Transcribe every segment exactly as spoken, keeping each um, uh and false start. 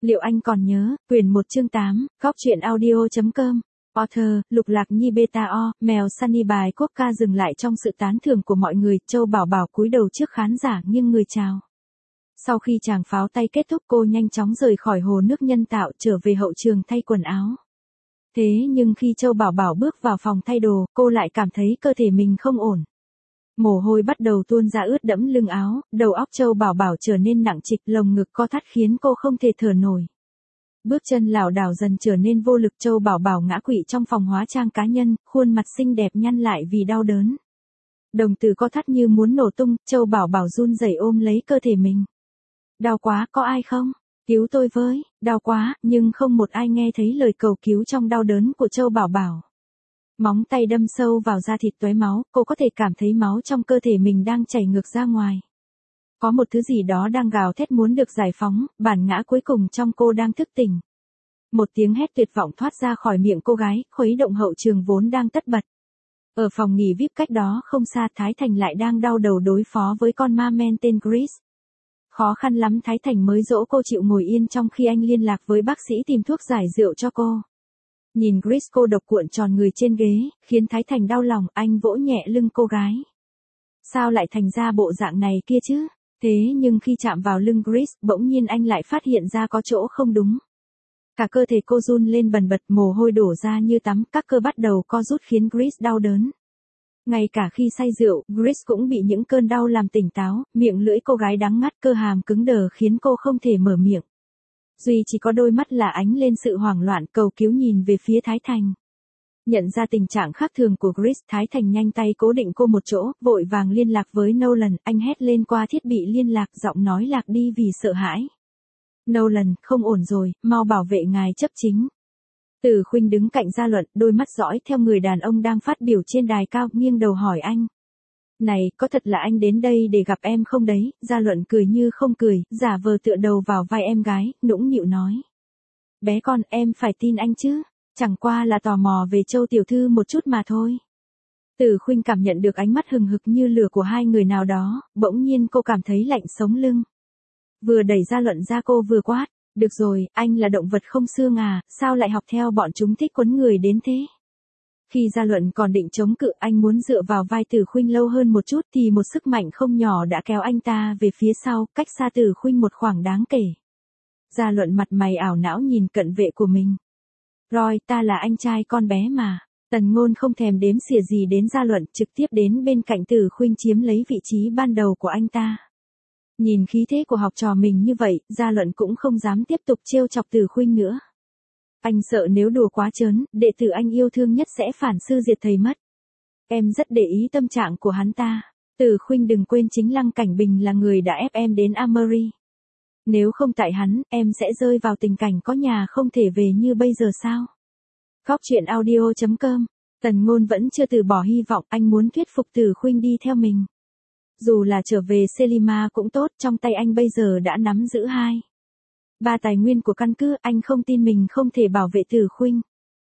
Liệu anh còn nhớ, quyển một chương tám, góc truyện audio.com. Author, Lục Lạc Nhi Beta O, mèo Sunny bài quốc ca dừng lại trong sự tán thưởng của mọi người, Châu Bảo Bảo cúi đầu trước khán giả nghiêng người chào. Sau khi chàng pháo tay kết thúc cô nhanh chóng rời khỏi hồ nước nhân tạo trở về hậu trường thay quần áo. Thế nhưng khi Châu Bảo Bảo bước vào phòng thay đồ, cô lại cảm thấy cơ thể mình không ổn. Mồ hôi bắt đầu tuôn ra ướt đẫm lưng áo, đầu óc Châu Bảo Bảo trở nên nặng trịch, lồng ngực co thắt khiến cô không thể thở nổi. Bước chân lảo đảo dần trở nên vô lực, Châu Bảo Bảo ngã quỵ trong phòng hóa trang cá nhân, khuôn mặt xinh đẹp nhăn lại vì đau đớn. Đồng tử co thắt như muốn nổ tung, Châu Bảo Bảo run rẩy ôm lấy cơ thể mình. Đau quá, có ai không? Cứu tôi với, đau quá, nhưng không một ai nghe thấy lời cầu cứu trong đau đớn của Châu Bảo Bảo. Móng tay đâm sâu vào da thịt tóe máu, cô có thể cảm thấy máu trong cơ thể mình đang chảy ngược ra ngoài. Có một thứ gì đó đang gào thét muốn được giải phóng, bản ngã cuối cùng trong cô đang thức tỉnh. Một tiếng hét tuyệt vọng thoát ra khỏi miệng cô gái, khuấy động hậu trường vốn đang tất bật. Ở phòng nghỉ vi ai pi cách đó không xa, Thái Thành lại đang đau đầu đối phó với con ma men tên Chris. Khó khăn lắm Thái Thành mới dỗ cô chịu ngồi yên trong khi anh liên lạc với bác sĩ tìm thuốc giải rượu cho cô. Nhìn Chris cô độc cuộn tròn người trên ghế, khiến Thái Thành đau lòng, anh vỗ nhẹ lưng cô gái. Sao lại thành ra bộ dạng này kia chứ? Thế nhưng khi chạm vào lưng Chris, bỗng nhiên anh lại phát hiện ra có chỗ không đúng. Cả cơ thể cô run lên bần bật, mồ hôi đổ ra như tắm, các cơ bắt đầu co rút khiến Chris đau đớn. Ngay cả khi say rượu, Chris cũng bị những cơn đau làm tỉnh táo, miệng lưỡi cô gái đắng ngắt, cơ hàm cứng đờ khiến cô không thể mở miệng. Duy chỉ có đôi mắt là ánh lên sự hoảng loạn, cầu cứu nhìn về phía Thái Thành. Nhận ra tình trạng khác thường của Chris, Thái Thành nhanh tay cố định cô một chỗ, vội vàng liên lạc với Nolan, anh hét lên qua thiết bị liên lạc, giọng nói lạc đi vì sợ hãi. Nolan, không ổn rồi, mau bảo vệ ngài chấp chính. Từ Khuynh đứng cạnh Gia Luận, đôi mắt dõi theo người đàn ông đang phát biểu trên đài cao, nghiêng đầu hỏi anh. Này, có thật là anh đến đây để gặp em không đấy? Gia Luận cười như không cười, giả vờ tựa đầu vào vai em gái, nũng nịu nói. Bé con, em phải tin anh chứ, chẳng qua là tò mò về Châu tiểu thư một chút mà thôi. Từ Khuynh cảm nhận được ánh mắt hừng hực như lửa của hai người nào đó, bỗng nhiên cô cảm thấy lạnh sống lưng. Vừa đẩy Gia Luận ra cô vừa quát, được rồi, anh là động vật không xương à, sao lại học theo bọn chúng thích quấn người đến thế? Khi Gia Luận còn định chống cự, anh muốn dựa vào vai Từ Khuynh lâu hơn một chút thì một sức mạnh không nhỏ đã kéo anh ta về phía sau, cách xa Từ Khuynh một khoảng đáng kể. Gia Luận mặt mày ảo não nhìn cận vệ của mình. Roy, ta là anh trai con bé mà. Tần Ngôn không thèm đếm xỉa gì đến Gia Luận, trực tiếp đến bên cạnh Từ Khuynh chiếm lấy vị trí ban đầu của anh ta. Nhìn khí thế của học trò mình như vậy, Gia Luận cũng không dám tiếp tục trêu chọc Từ Khuynh nữa. Anh sợ nếu đùa quá trớn, đệ tử anh yêu thương nhất sẽ phản sư diệt thầy mất. Em rất để ý tâm trạng của hắn ta. Từ Khuynh đừng quên chính Lăng Cảnh Bình là người đã ép em đến Amory. Nếu không tại hắn, em sẽ rơi vào tình cảnh có nhà không thể về như bây giờ sao? Góc truyện audio.com. Tần Ngôn vẫn chưa từ bỏ hy vọng, anh muốn thuyết phục Từ Khuynh đi theo mình. Dù là trở về Selima cũng tốt, trong tay anh bây giờ đã nắm giữ hai. Ba tài nguyên của căn cứ, anh không tin mình không thể bảo vệ Từ Khuynh.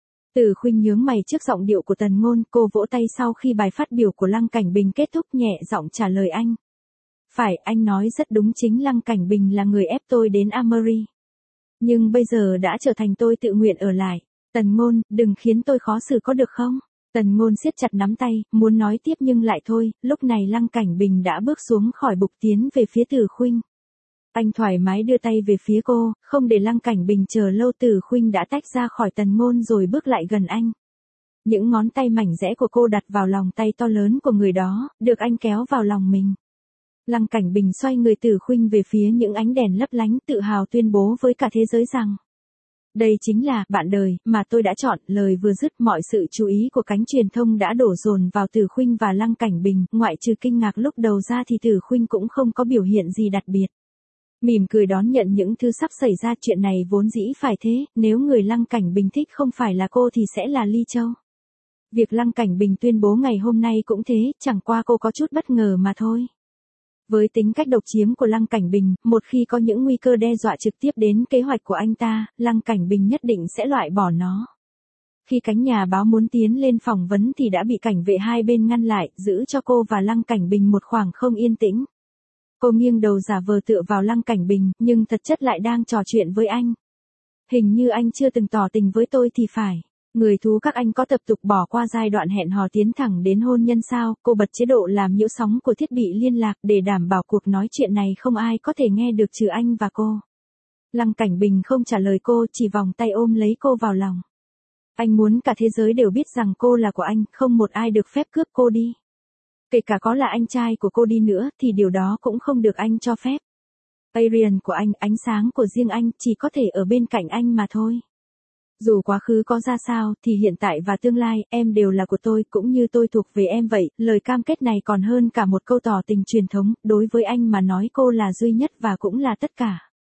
Từ Khuynh nhướng mày trước giọng điệu của Tần Ngôn, cô vỗ tay sau khi bài phát biểu của Lăng Cảnh Bình kết thúc, nhẹ giọng trả lời anh. Phải, anh nói rất đúng, chính Lăng Cảnh Bình là người ép tôi đến Amory. Nhưng bây giờ đã trở thành tôi tự nguyện ở lại. Tần Ngôn, đừng khiến tôi khó xử có được không? Tần Ngôn siết chặt nắm tay, muốn nói tiếp nhưng lại thôi, lúc này Lăng Cảnh Bình đã bước xuống khỏi bục tiến về phía Từ Khuynh. Anh thoải mái đưa tay về phía cô, không để Lăng Cảnh Bình chờ lâu, Từ Khuynh đã tách ra khỏi Tần Ngôn rồi bước lại gần anh. Những ngón tay mảnh dẻ của cô đặt vào lòng tay to lớn của người đó, được anh kéo vào lòng mình. Lăng Cảnh Bình xoay người Từ Khuynh về phía những ánh đèn lấp lánh, tự hào tuyên bố với cả thế giới rằng. Đây chính là bạn đời mà tôi đã chọn. Lời vừa dứt, mọi sự chú ý của cánh truyền thông đã đổ dồn vào Từ Khuynh và Lăng Cảnh Bình, ngoại trừ kinh ngạc lúc đầu ra thì Từ Khuynh cũng không có biểu hiện gì đặc biệt. Mỉm cười đón nhận những thứ sắp xảy ra, chuyện này vốn dĩ phải thế, nếu người Lăng Cảnh Bình thích không phải là cô thì sẽ là Ly Châu. Việc Lăng Cảnh Bình tuyên bố ngày hôm nay cũng thế, chẳng qua cô có chút bất ngờ mà thôi. Với tính cách độc chiếm của Lăng Cảnh Bình, một khi có những nguy cơ đe dọa trực tiếp đến kế hoạch của anh ta, Lăng Cảnh Bình nhất định sẽ loại bỏ nó. Khi cánh nhà báo muốn tiến lên phỏng vấn thì đã bị cảnh vệ hai bên ngăn lại, giữ cho cô và Lăng Cảnh Bình một khoảng không yên tĩnh. Cô nghiêng đầu giả vờ tựa vào Lăng Cảnh Bình, nhưng thật chất lại đang trò chuyện với anh. Hình như anh chưa từng tỏ tình với tôi thì phải. Người thú các anh có tập tục bỏ qua giai đoạn hẹn hò tiến thẳng đến hôn nhân sao? Cô bật chế độ làm nhiễu sóng của thiết bị liên lạc để đảm bảo cuộc nói chuyện này không ai có thể nghe được trừ anh và cô. Lăng Cảnh Bình không trả lời cô, chỉ vòng tay ôm lấy cô vào lòng. Anh muốn cả thế giới đều biết rằng cô là của anh, không một ai được phép cướp cô đi. Kể cả có là anh trai của cô đi nữa thì điều đó cũng không được anh cho phép. Arian của anh, ánh sáng của riêng anh, chỉ có thể ở bên cạnh anh mà thôi. Dù quá khứ có ra sao thì hiện tại và tương lai, em đều là của tôi cũng như tôi thuộc về em vậy. Lời cam kết này còn hơn cả một câu tỏ tình truyền thống, đối với anh mà nói cô là duy nhất và cũng là tất cả.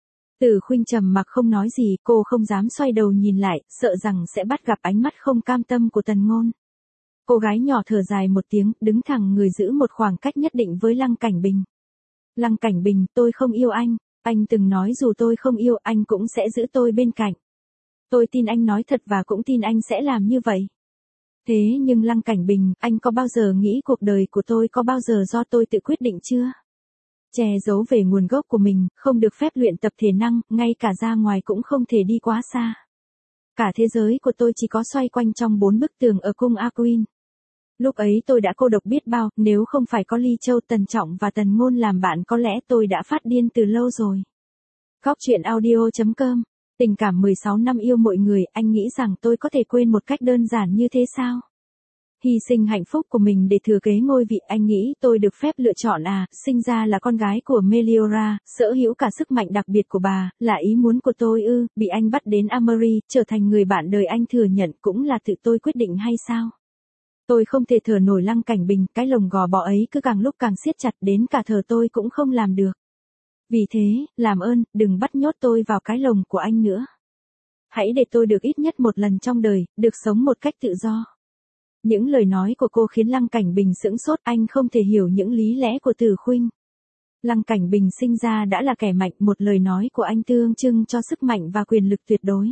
Từ Khuynh trầm mặc không nói gì, cô không dám xoay đầu nhìn lại, sợ rằng sẽ bắt gặp ánh mắt không cam tâm của Tần Ngôn. Cô gái nhỏ thở dài một tiếng, đứng thẳng người giữ một khoảng cách nhất định với Lăng Cảnh Bình. Lăng Cảnh Bình, tôi không yêu anh, anh từng nói dù tôi không yêu anh cũng sẽ giữ tôi bên cạnh. Tôi tin anh nói thật và cũng tin anh sẽ làm như vậy. Thế nhưng Lăng Cảnh Bình, anh có bao giờ nghĩ cuộc đời của tôi có bao giờ do tôi tự quyết định chưa? Che giấu về nguồn gốc của mình, không được phép luyện tập thể năng, ngay cả ra ngoài cũng không thể đi quá xa. Cả thế giới của tôi chỉ có xoay quanh trong bốn bức tường ở cung Aquin. Lúc ấy tôi đã cô độc biết bao, nếu không phải có Ly Châu, Tần Trọng và Tần Ngôn làm bạn có lẽ tôi đã phát điên từ lâu rồi. Góc truyện audio chấm com. Tình cảm mười sáu năm yêu mọi người, anh nghĩ rằng tôi có thể quên một cách đơn giản như thế sao? Hy sinh hạnh phúc của mình để thừa kế ngôi vị, anh nghĩ tôi được phép lựa chọn à? Sinh ra là con gái của Meliora, sở hữu cả sức mạnh đặc biệt của bà, là ý muốn của tôi ư? Bị anh bắt đến Amery, trở thành người bạn đời anh thừa nhận cũng là tự tôi quyết định hay sao? Tôi không thể thở nổi Lăng Cảnh Bình, cái lồng gò bó ấy cứ càng lúc càng siết chặt, đến cả thở tôi cũng không làm được. Vì thế, làm ơn, đừng bắt nhốt tôi vào cái lồng của anh nữa. Hãy để tôi được ít nhất một lần trong đời, được sống một cách tự do. Những lời nói của cô khiến Lăng Cảnh Bình sững sốt, anh không thể hiểu những lý lẽ của Từ Khuynh. Lăng Cảnh Bình sinh ra đã là kẻ mạnh, một lời nói của anh tượng trưng cho sức mạnh và quyền lực tuyệt đối.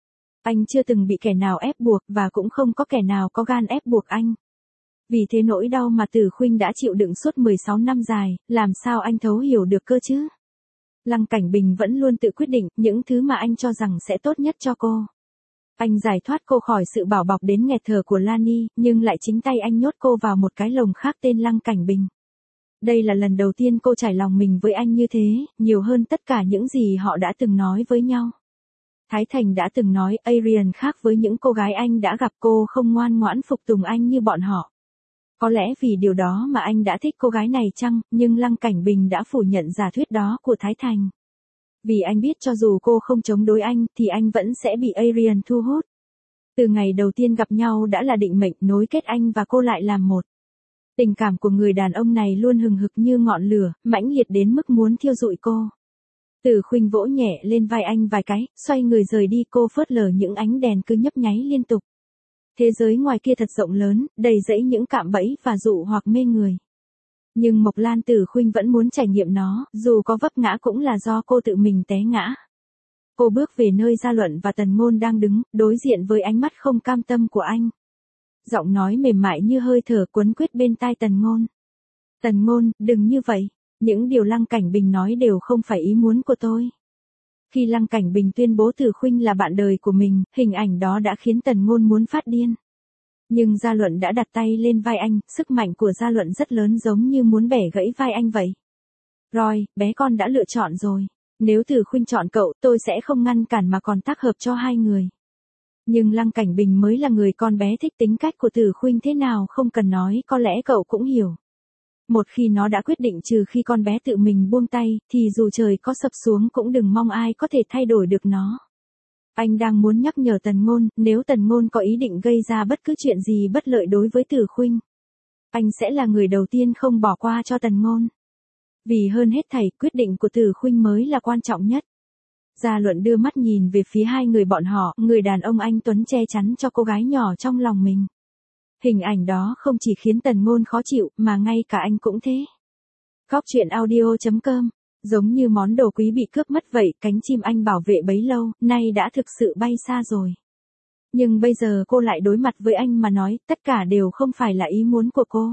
Anh chưa từng bị kẻ nào ép buộc và cũng không có kẻ nào có gan ép buộc anh. Vì thế nỗi đau mà Từ Khuynh đã chịu đựng suốt mười sáu năm dài, làm sao anh thấu hiểu được cơ chứ? Lăng Cảnh Bình vẫn luôn tự quyết định những thứ mà anh cho rằng sẽ tốt nhất cho cô. Anh giải thoát cô khỏi sự bảo bọc đến nghẹt thở của Lani, nhưng lại chính tay anh nhốt cô vào một cái lồng khác tên Lăng Cảnh Bình. Đây là lần đầu tiên cô trải lòng mình với anh như thế, nhiều hơn tất cả những gì họ đã từng nói với nhau. Thái Thành đã từng nói Arian khác với những cô gái anh đã gặp, cô không ngoan ngoãn phục tùng anh như bọn họ. Có lẽ vì điều đó mà anh đã thích cô gái này chăng, nhưng Lăng Cảnh Bình đã phủ nhận giả thuyết đó của Thái Thành. Vì anh biết cho dù cô không chống đối anh, thì anh vẫn sẽ bị Arian thu hút. Từ ngày đầu tiên gặp nhau đã là định mệnh nối kết anh và cô lại làm một. Tình cảm của người đàn ông này luôn hừng hực như ngọn lửa, mãnh liệt đến mức muốn thiêu rụi cô. Từ Khuynh vỗ nhẹ lên vai anh vài cái, xoay người rời đi, cô phớt lờ những ánh đèn cứ nhấp nháy liên tục. Thế giới ngoài kia thật rộng lớn, đầy rẫy những cạm bẫy và dụ hoặc mê người. Nhưng Mộc Lan Từ Khuynh vẫn muốn trải nghiệm nó, dù có vấp ngã cũng là do cô tự mình té ngã. Cô bước về nơi Gia Luận và Tần Ngôn đang đứng, đối diện với ánh mắt không cam tâm của anh. Giọng nói mềm mại như hơi thở quấn quýt bên tai Tần Ngôn. Tần Ngôn, đừng như vậy, những điều Lăng Cảnh Bình nói đều không phải ý muốn của tôi. Khi Lăng Cảnh Bình tuyên bố Từ Khuynh là bạn đời của mình, hình ảnh đó đã khiến Tần Ngôn muốn phát điên. Nhưng Gia Luận đã đặt tay lên vai anh, sức mạnh của Gia Luận rất lớn giống như muốn bẻ gãy vai anh vậy. Rồi, bé con đã lựa chọn rồi. Nếu Từ Khuynh chọn cậu, tôi sẽ không ngăn cản mà còn tác hợp cho hai người. Nhưng Lăng Cảnh Bình mới là người con bé thích, tính cách của Từ Khuynh thế nào không cần nói, có lẽ cậu cũng hiểu. Một khi nó đã quyết định, trừ khi con bé tự mình buông tay, thì dù trời có sập xuống cũng đừng mong ai có thể thay đổi được nó. Anh đang muốn nhắc nhở Tần Ngôn, nếu Tần Ngôn có ý định gây ra bất cứ chuyện gì bất lợi đối với Từ Khuynh, anh sẽ là người đầu tiên không bỏ qua cho Tần Ngôn. Vì hơn hết thảy, quyết định của Từ Khuynh mới là quan trọng nhất. Gia Luận đưa mắt nhìn về phía hai người bọn họ, người đàn ông anh tuấn che chắn cho cô gái nhỏ trong lòng mình. Hình ảnh đó không chỉ khiến Tần Ngôn khó chịu, mà ngay cả anh cũng thế. Góc truyện audio chấm com. Giống như món đồ quý bị cướp mất vậy, cánh chim anh bảo vệ bấy lâu, nay đã thực sự bay xa rồi. Nhưng bây giờ cô lại đối mặt với anh mà nói, tất cả đều không phải là ý muốn của cô.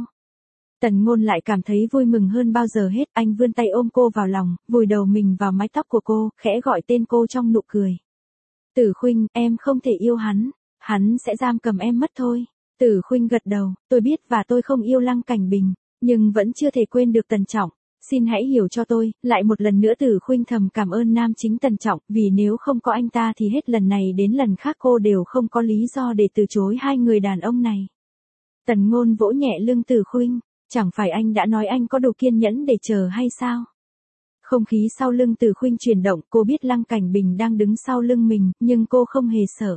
Tần Ngôn lại cảm thấy vui mừng hơn bao giờ hết, anh vươn tay ôm cô vào lòng, vùi đầu mình vào mái tóc của cô, khẽ gọi tên cô trong nụ cười. Tử Khuynh, em không thể yêu hắn, hắn sẽ giam cầm em mất thôi. Tử Khuynh gật đầu, tôi biết và tôi không yêu Lăng Cảnh Bình, nhưng vẫn chưa thể quên được Tần Trọng. Xin hãy hiểu cho tôi, lại một lần nữa Tử Khuynh thầm cảm ơn nam chính Tần Trọng, vì nếu không có anh ta thì hết lần này đến lần khác cô đều không có lý do để từ chối hai người đàn ông này. Tần Ngôn vỗ nhẹ lưng Tử Khuynh, chẳng phải anh đã nói anh có đủ kiên nhẫn để chờ hay sao? Không khí sau lưng Tử Khuynh chuyển động, cô biết Lăng Cảnh Bình đang đứng sau lưng mình, nhưng cô không hề sợ.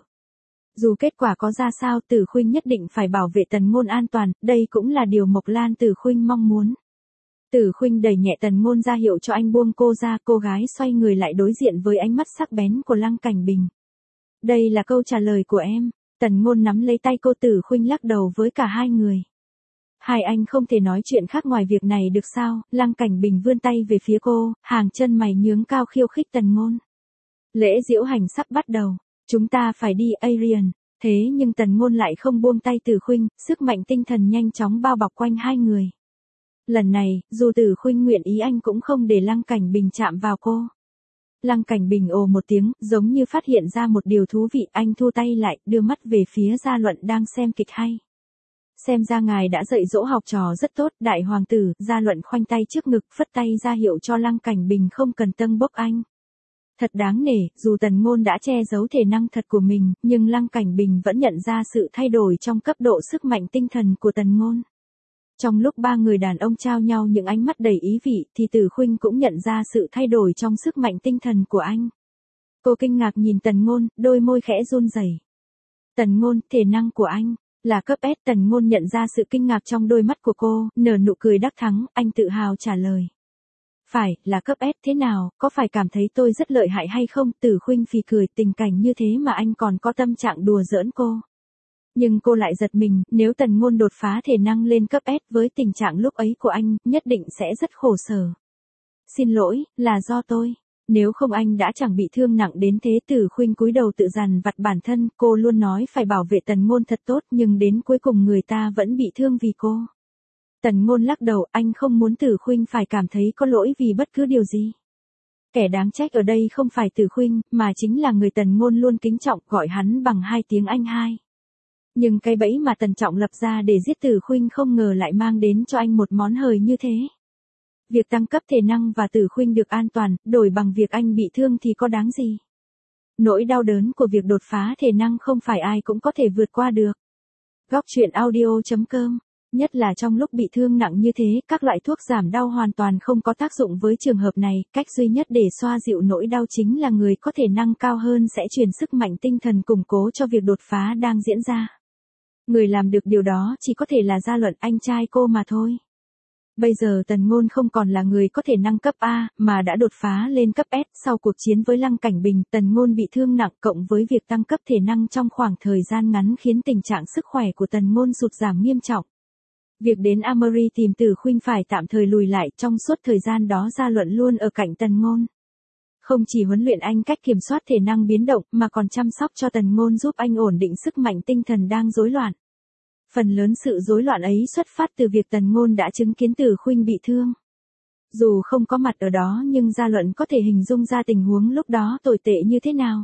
Dù kết quả có ra sao, Tử Khuynh nhất định phải bảo vệ Tần Ngôn an toàn, đây cũng là điều Mộc Lan Tử Khuynh mong muốn. Tử Khuynh đẩy nhẹ Tần Ngôn ra hiệu cho anh buông cô ra, cô gái xoay người lại đối diện với ánh mắt sắc bén của Lăng Cảnh Bình. Đây là câu trả lời của em. Tần Ngôn nắm lấy tay cô. Tử Khuynh lắc đầu với cả hai người. Hai anh không thể nói chuyện khác ngoài việc này được sao? Lăng Cảnh Bình vươn tay về phía cô, hàng chân mày nhướng cao khiêu khích Tần Ngôn. Lễ diễu hành sắp bắt đầu, chúng ta phải đi Arian. Thế nhưng Tần Ngôn lại không buông tay Tử Khuynh, sức mạnh tinh thần nhanh chóng bao bọc quanh hai người. Lần này, dù Tử Khuynh nguyện ý anh cũng không để Lăng Cảnh Bình chạm vào cô. Lăng Cảnh Bình ồ một tiếng, giống như phát hiện ra một điều thú vị, anh thu tay lại, đưa mắt về phía Gia Luận đang xem kịch hay. Xem ra ngài đã dạy dỗ học trò rất tốt, đại hoàng tử. Gia Luận khoanh tay trước ngực, phất tay ra hiệu cho Lăng Cảnh Bình không cần tâng bốc anh. Thật đáng nể, dù Tần Ngôn đã che giấu thể năng thật của mình, nhưng Lăng Cảnh Bình vẫn nhận ra sự thay đổi trong cấp độ sức mạnh tinh thần của Tần Ngôn. Trong lúc ba người đàn ông trao nhau những ánh mắt đầy ý vị, thì Tử Khuynh cũng nhận ra sự thay đổi trong sức mạnh tinh thần của anh. Cô kinh ngạc nhìn Tần Ngôn, đôi môi khẽ run rẩy. Tần Ngôn, thể năng của anh là cấp S. Tần Ngôn nhận ra sự kinh ngạc trong đôi mắt của cô, nở nụ cười đắc thắng, anh tự hào trả lời. Phải, là cấp S. Thế nào, có phải cảm thấy tôi rất lợi hại hay không? Tử Khuynh phì cười, tình cảnh như thế mà anh còn có tâm trạng đùa giỡn cô. Nhưng cô lại giật mình, nếu Tần Ngôn đột phá thể năng lên cấp S với tình trạng lúc ấy của anh, nhất định sẽ rất khổ sở. Xin lỗi, là do tôi. Nếu không anh đã chẳng bị thương nặng đến thế. Tử Khuynh cúi đầu tự dằn vặt bản thân, cô luôn nói phải bảo vệ Tần Ngôn thật tốt, nhưng đến cuối cùng người ta vẫn bị thương vì cô. Tần Ngôn lắc đầu, anh không muốn Tử Khuynh phải cảm thấy có lỗi vì bất cứ điều gì. Kẻ đáng trách ở đây không phải Tử Khuynh, mà chính là người Tần Ngôn luôn kính trọng, gọi hắn bằng hai tiếng anh hai. Nhưng cái bẫy mà Tần Trọng lập ra để giết Tử Khuynh không ngờ lại mang đến cho anh một món hời như thế. Việc tăng cấp thể năng và Tử Khuynh được an toàn, đổi bằng việc anh bị thương thì có đáng gì? Nỗi đau đớn của việc đột phá thể năng không phải ai cũng có thể vượt qua được. Góc truyện audio chấm com. Nhất là trong lúc bị thương nặng như thế, các loại thuốc giảm đau hoàn toàn không có tác dụng với trường hợp này. Cách duy nhất để xoa dịu nỗi đau chính là người có thể năng cao hơn sẽ truyền sức mạnh tinh thần củng cố cho việc đột phá đang diễn ra. Người làm được điều đó chỉ có thể là Gia Luận, anh trai cô mà thôi. Bây giờ Tần Ngôn không còn là người có thể năng cấp A, mà đã đột phá lên cấp S. Sau cuộc chiến với Lăng Cảnh Bình, Tần Ngôn bị thương nặng cộng với việc tăng cấp thể năng trong khoảng thời gian ngắn khiến tình trạng sức khỏe của Tần Ngôn sụt giảm nghiêm trọng. Việc đến Amory tìm Tử Khuynh phải tạm thời lùi lại, trong suốt thời gian đó Gia Luận luôn ở cạnh Tần Ngôn. Không chỉ huấn luyện anh cách kiểm soát thể năng biến động, mà còn chăm sóc cho Tần Ngôn giúp anh ổn định sức mạnh tinh thần đang rối loạn. Phần lớn sự rối loạn ấy xuất phát từ việc Tần Ngôn đã chứng kiến Tử Khuynh bị thương. Dù không có mặt ở đó nhưng Gia Luận có thể hình dung ra tình huống lúc đó tồi tệ như thế nào.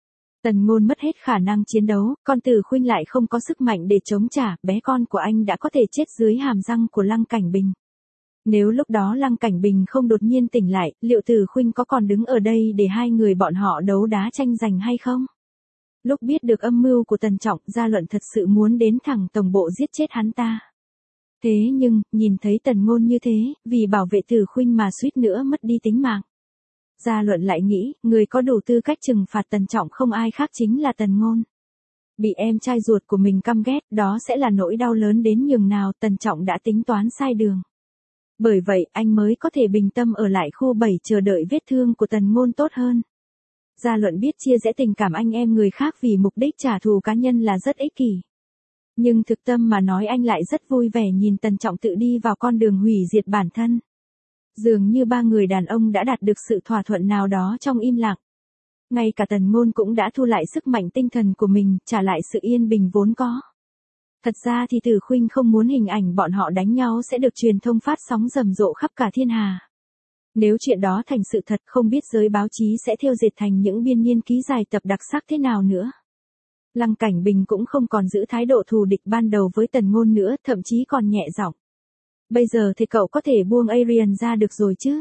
Tần Ngôn mất hết khả năng chiến đấu, còn Tử Khuynh lại không có sức mạnh để chống trả, bé con của anh đã có thể chết dưới hàm răng của Lăng Cảnh Bình. Nếu lúc đó Lăng Cảnh Bình không đột nhiên tỉnh lại, liệu Tử Khuynh có còn đứng ở đây để hai người bọn họ đấu đá tranh giành hay không? Lúc biết được âm mưu của Tần Trọng, Gia Luận thật sự muốn đến thẳng tổng bộ giết chết hắn ta. Thế nhưng, nhìn thấy Tần Ngôn như thế, vì bảo vệ Tử Khuynh mà suýt nữa mất đi tính mạng. Gia Luận lại nghĩ, người có đủ tư cách trừng phạt Tần Trọng không ai khác chính là Tần Ngôn. Bị em trai ruột của mình căm ghét, đó sẽ là nỗi đau lớn đến nhường nào. Tần Trọng đã tính toán sai đường. Bởi vậy, anh mới có thể bình tâm ở lại khu bảy chờ đợi vết thương của Tần Ngôn tốt hơn. Gia Luận biết chia rẽ tình cảm anh em người khác vì mục đích trả thù cá nhân là rất ích kỷ. Nhưng thực tâm mà nói anh lại rất vui vẻ nhìn Tần Trọng tự đi vào con đường hủy diệt bản thân. Dường như ba người đàn ông đã đạt được sự thỏa thuận nào đó trong im lặng. Ngay cả Tần Ngôn cũng đã thu lại sức mạnh tinh thần của mình, trả lại sự yên bình vốn có. Thật ra thì Tử Khuynh không muốn hình ảnh bọn họ đánh nhau sẽ được truyền thông phát sóng rầm rộ khắp cả thiên hà. Nếu chuyện đó thành sự thật không biết giới báo chí sẽ thêu dệt thành những biên niên ký dài tập đặc sắc thế nào nữa. Lăng Cảnh Bình cũng không còn giữ thái độ thù địch ban đầu với Tần Ngôn nữa, thậm chí còn nhẹ giọng. Bây giờ thì cậu có thể buông Arian ra được rồi chứ?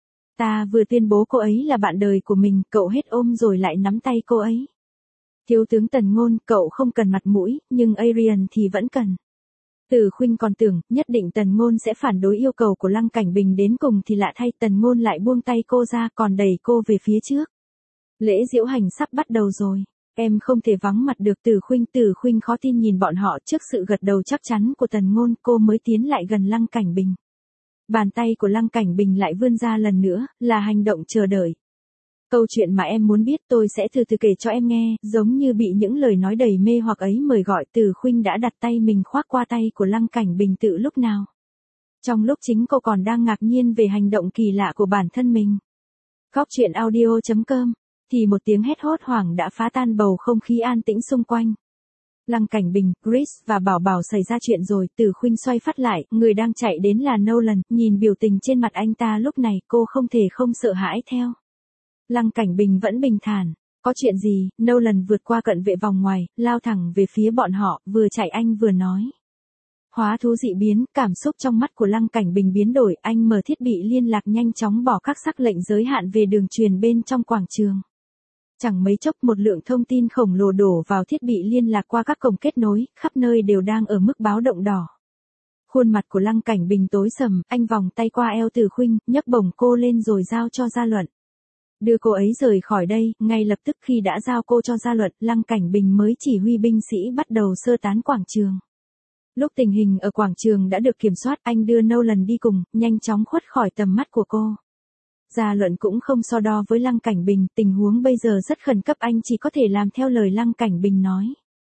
Ta vừa tuyên bố cô ấy là bạn đời của mình, cậu hết ôm rồi lại nắm tay cô ấy. Thiếu tướng Tần Ngôn, cậu không cần mặt mũi, nhưng Arian thì vẫn cần. Từ Khuynh còn tưởng, nhất định Tần Ngôn sẽ phản đối yêu cầu của Lăng Cảnh Bình, đến cùng thì lạ thay, Tần Ngôn lại buông tay cô ra, còn đẩy cô về phía trước. Lễ diễu hành sắp bắt đầu rồi. Em không thể vắng mặt được. Từ Khuynh. Từ Khuynh khó tin nhìn bọn họ, trước sự gật đầu chắc chắn của Tần Ngôn, cô mới tiến lại gần Lăng Cảnh Bình. Bàn tay của Lăng Cảnh Bình lại vươn ra lần nữa, là hành động chờ đợi. Câu chuyện mà em muốn biết tôi sẽ từ từ kể cho em nghe, giống như bị những lời nói đầy mê hoặc ấy mời gọi. Từ Khuynh đã đặt tay mình khoác qua tay của Lăng Cảnh Bình từ lúc nào. Trong lúc chính cô còn đang ngạc nhiên về hành động kỳ lạ của bản thân mình. Góc truyện audio chấm com thì một tiếng hét hốt hoảng đã phá tan bầu không khí an tĩnh xung quanh. Lăng Cảnh Bình, Chris và Bảo Bảo xảy ra chuyện rồi. Từ Khuynh xoay phát lại, người đang chạy đến là Nolan, nhìn biểu tình trên mặt anh ta lúc này, cô không thể không sợ hãi theo. Lăng Cảnh Bình vẫn bình thản. Có chuyện gì? Nolan vượt qua cận vệ vòng ngoài, lao thẳng về phía bọn họ, vừa chạy anh vừa nói. Hóa thú dị biến, cảm xúc trong mắt của Lăng Cảnh Bình biến đổi, anh mở thiết bị liên lạc nhanh chóng bỏ các sắc lệnh giới hạn về đường truyền bên trong quảng trường. Chẳng mấy chốc một lượng thông tin khổng lồ đổ vào thiết bị liên lạc qua các cổng kết nối, khắp nơi đều đang ở mức báo động đỏ. Khuôn mặt của Lăng Cảnh Bình tối sầm, anh vòng tay qua eo Từ Khuynh, nhấc bổng cô lên rồi giao cho Gia Luận. Đưa cô ấy rời khỏi đây. Ngay lập tức khi đã giao cô cho Gia Luận, Lăng Cảnh Bình mới chỉ huy binh sĩ bắt đầu sơ tán quảng trường. Lúc tình hình ở quảng trường đã được kiểm soát, anh đưa Nolan đi cùng, nhanh chóng khuất khỏi tầm mắt của cô. Gia Luận cũng không so đo với Lăng Cảnh Bình, tình huống bây giờ rất khẩn cấp, anh chỉ có thể làm theo lời Lăng Cảnh Bình nói.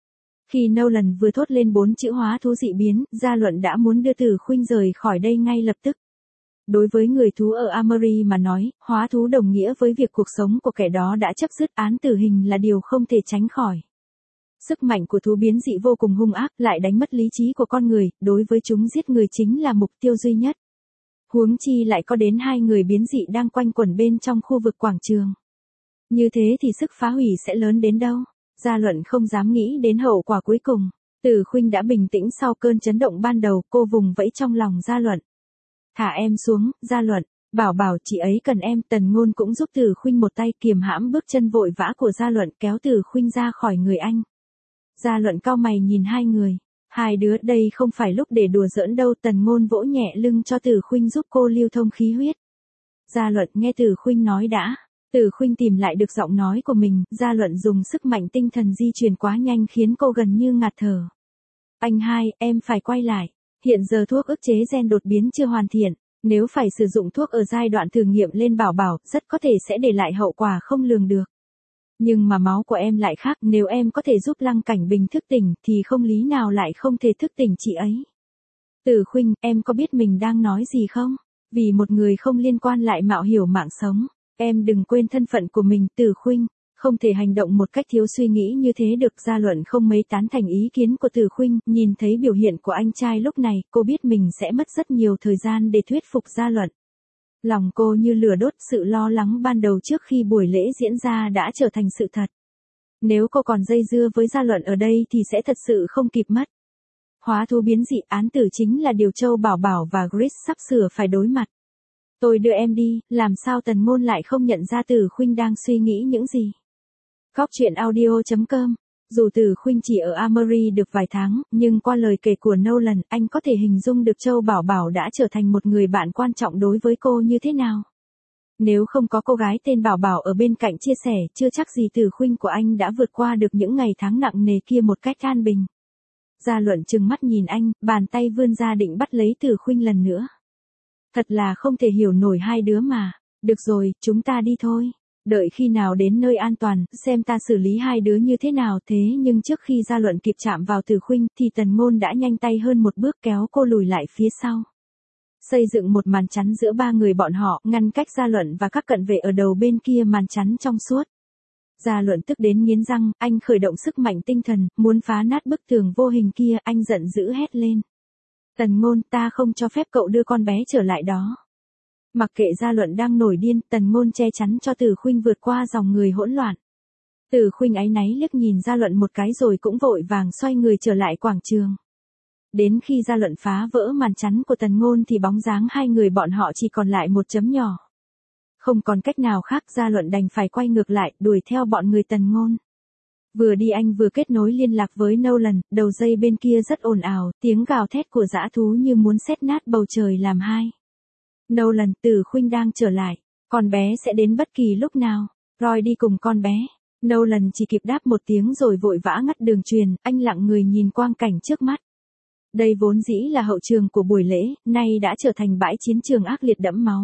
Khi Nolan vừa thốt lên bốn chữ hóa thú dị biến, Gia Luận đã muốn đưa Từ Khuynh rời khỏi đây ngay lập tức. Đối với người thú ở Armory mà nói, hóa thú đồng nghĩa với việc cuộc sống của kẻ đó đã chấm dứt, án tử hình là điều không thể tránh khỏi. Sức mạnh của thú biến dị vô cùng hung ác, lại đánh mất lý trí của con người, đối với chúng giết người chính là mục tiêu duy nhất. Huống chi lại có đến hai người biến dị đang quanh quẩn bên trong khu vực quảng trường. Như thế thì sức phá hủy sẽ lớn đến đâu? Gia Luận không dám nghĩ đến hậu quả cuối cùng. Từ Khuynh đã bình tĩnh sau cơn chấn động ban đầu, cô vùng vẫy trong lòng Gia Luận. Thả em xuống, Gia Luận. Bảo Bảo, chị ấy cần em. Tần Ngôn cũng giúp Từ Khuynh một tay, kiềm hãm bước chân vội vã của Gia Luận, kéo Từ Khuynh ra khỏi người anh. Gia Luận cau mày nhìn hai người. Hai đứa, đây không phải lúc để đùa giỡn đâu. Tần Ngôn vỗ nhẹ lưng cho Từ Khuynh giúp cô lưu thông khí huyết. Gia Luận nghe Từ Khuynh nói đã. Từ Khuynh tìm lại được giọng nói của mình. Gia Luận dùng sức mạnh tinh thần di truyền quá nhanh khiến cô gần như ngạt thở. Anh hai, em phải quay lại. Hiện giờ thuốc ức chế gen đột biến chưa hoàn thiện. Nếu phải sử dụng thuốc ở giai đoạn thử nghiệm lên Bảo Bảo, rất có thể sẽ để lại hậu quả không lường được. Nhưng mà máu của em lại khác, nếu em có thể giúp Lăng Cảnh Bình thức tỉnh, thì không lý nào lại không thể thức tỉnh chị ấy. Từ Khuynh, em có biết mình đang nói gì không? Vì một người không liên quan lại mạo hiểu mạng sống. Em đừng quên thân phận của mình. Từ Khuynh, không thể hành động một cách thiếu suy nghĩ như thế được. Gia Luận không mấy tán thành ý kiến của Từ Khuynh, nhìn thấy biểu hiện của anh trai lúc này, cô biết mình sẽ mất rất nhiều thời gian để thuyết phục Gia Luận. Lòng cô như lửa đốt, sự lo lắng ban đầu trước khi buổi lễ diễn ra đã trở thành sự thật. Nếu cô còn dây dưa với Gia Luận ở đây thì sẽ thật sự không kịp mất. Hóa thú biến dị, án tử chính là điều Châu Bảo Bảo và Chris sắp sửa phải đối mặt. Tôi đưa em đi. Làm sao Tần Ngôn lại không nhận ra Từ Khuynh đang suy nghĩ những gì? Góc truyện audio chấm com. Dù Từ Khuynh chỉ ở Armory được vài tháng, nhưng qua lời kể của Nolan, anh có thể hình dung được Châu Bảo Bảo đã trở thành một người bạn quan trọng đối với cô như thế nào. Nếu không có cô gái tên Bảo Bảo ở bên cạnh chia sẻ, chưa chắc gì Từ Khuynh của anh đã vượt qua được những ngày tháng nặng nề kia một cách an bình. Gia Luận trừng mắt nhìn anh, bàn tay vươn ra định bắt lấy Từ Khuynh lần nữa. Thật là không thể hiểu nổi hai đứa mà. Được rồi, chúng ta đi thôi. Đợi khi nào đến nơi an toàn, xem ta xử lý hai đứa như thế nào. Thế nhưng trước khi Gia Luận kịp chạm vào Từ Khuynh, thì Tần Ngôn đã nhanh tay hơn một bước kéo cô lùi lại phía sau. Xây dựng một màn chắn giữa ba người bọn họ, ngăn cách Gia Luận và các cận vệ ở đầu bên kia màn chắn trong suốt. Gia Luận tức đến nghiến răng, anh khởi động sức mạnh tinh thần, muốn phá nát bức tường vô hình kia, anh giận dữ hét lên. Tần Ngôn, ta không cho phép cậu đưa con bé trở lại đó. Mặc kệ Gia Luận đang nổi điên, Tần Ngôn che chắn cho Từ Khuynh vượt qua dòng người hỗn loạn. Từ Khuynh áy náy liếc nhìn Gia Luận một cái rồi cũng vội vàng xoay người trở lại quảng trường. Đến khi Gia Luận phá vỡ màn chắn của Tần Ngôn thì bóng dáng hai người bọn họ chỉ còn lại một chấm nhỏ. Không còn cách nào khác, Gia Luận đành phải quay ngược lại, đuổi theo bọn người Tần Ngôn. Vừa đi anh vừa kết nối liên lạc với Nolan, đầu dây bên kia rất ồn ào, tiếng gào thét của dã thú như muốn xé nát bầu trời làm hai. Nolan, Từ Khuynh đang trở lại, con bé sẽ đến bất kỳ lúc nào, Roy đi cùng con bé. Nolan chỉ kịp đáp một tiếng rồi vội vã ngắt đường truyền, anh lặng người nhìn quang cảnh trước mắt. Đây vốn dĩ là hậu trường của buổi lễ, nay đã trở thành bãi chiến trường ác liệt đẫm máu.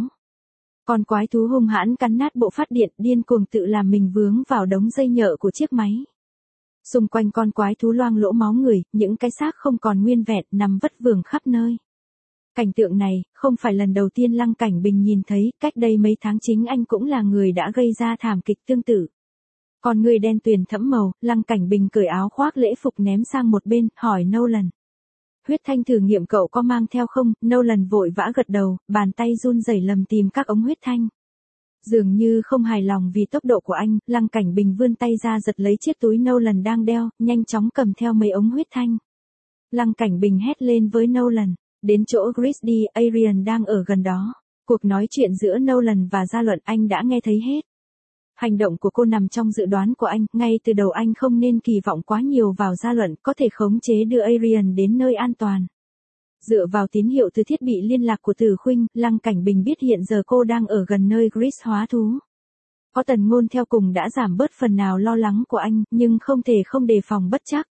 Con quái thú hung hãn cắn nát bộ phát điện, điên cuồng tự làm mình vướng vào đống dây nhợ của chiếc máy. Xung quanh con quái thú loang lỗ máu người, những cái xác không còn nguyên vẹn nằm vất vưởng khắp nơi. Cảnh tượng này, không phải lần đầu tiên Lăng Cảnh Bình nhìn thấy, cách đây mấy tháng chính anh cũng là người đã gây ra thảm kịch tương tự. Còn người đen tuyền thẫm màu, Lăng Cảnh Bình cởi áo khoác lễ phục ném sang một bên, hỏi Nolan. Huyết thanh thử nghiệm cậu có mang theo không? Nolan vội vã gật đầu, bàn tay run rẩy lầm tìm các ống huyết thanh. Dường như không hài lòng vì tốc độ của anh, Lăng Cảnh Bình vươn tay ra giật lấy chiếc túi Nolan đang đeo, nhanh chóng cầm theo mấy ống huyết thanh. Lăng Cảnh Bình hét lên với Nolan, đến chỗ Chris đi, Adrian đang ở gần đó. Cuộc nói chuyện giữa Nolan và Gia Luận anh đã nghe thấy hết. Hành động của cô nằm trong dự đoán của anh, ngay từ đầu anh không nên kỳ vọng quá nhiều vào Gia Luận, có thể khống chế đưa Adrian đến nơi an toàn. Dựa vào tín hiệu từ thiết bị liên lạc của Từ Khuynh, Lăng Cảnh Bình biết hiện giờ cô đang ở gần nơi Chris hóa thú. Có Tần Ngôn theo cùng đã giảm bớt phần nào lo lắng của anh, nhưng không thể không đề phòng bất trắc.